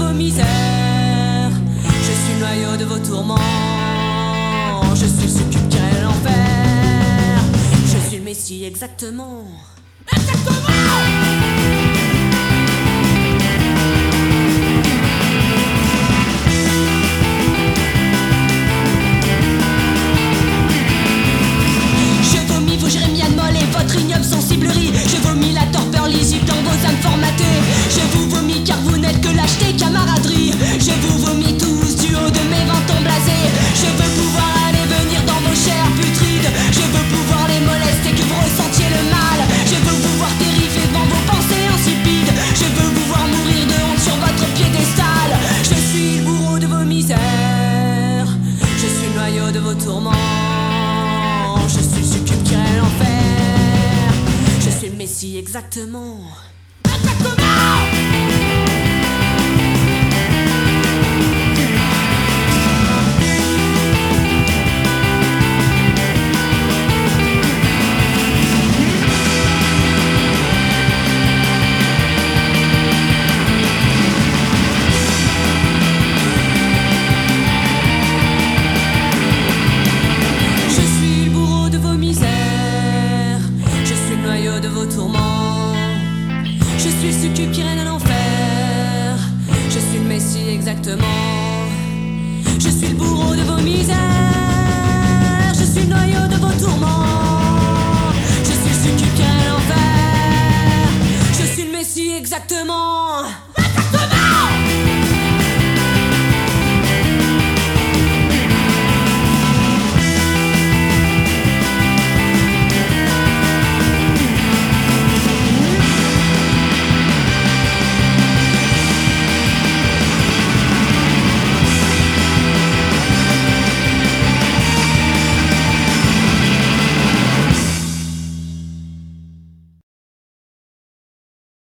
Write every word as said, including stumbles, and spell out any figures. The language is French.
vos misères. Je suis le noyau de vos tourments. Je suis le succube qui règne l'enfer. Je suis le messie exactement. Exactement. Votre ignoble sensiblerie. Je vomis la torpeur lisible dans vos âmes formatées. Je vous vomis car vous n'êtes que lâcheté, camaraderie. Je vous vomis tous du haut de mes ventons blasés. Je veux pouvoir aller venir dans vos chairs putrides. Je veux pouvoir les molester, que vous ressentiez le mal. Je veux vous voir terrifier devant vos pensées insipides. Je veux vous voir mourir de honte sur votre piédestal. Je suis le bourreau de vos misères. Je suis le noyau de vos tourments. Je suis le succube qui règne l'enfer. Je suis le messie exactement. Exactement. De vos tourments, je suis le succube qui règne à l'enfer. Je suis le messie exactement.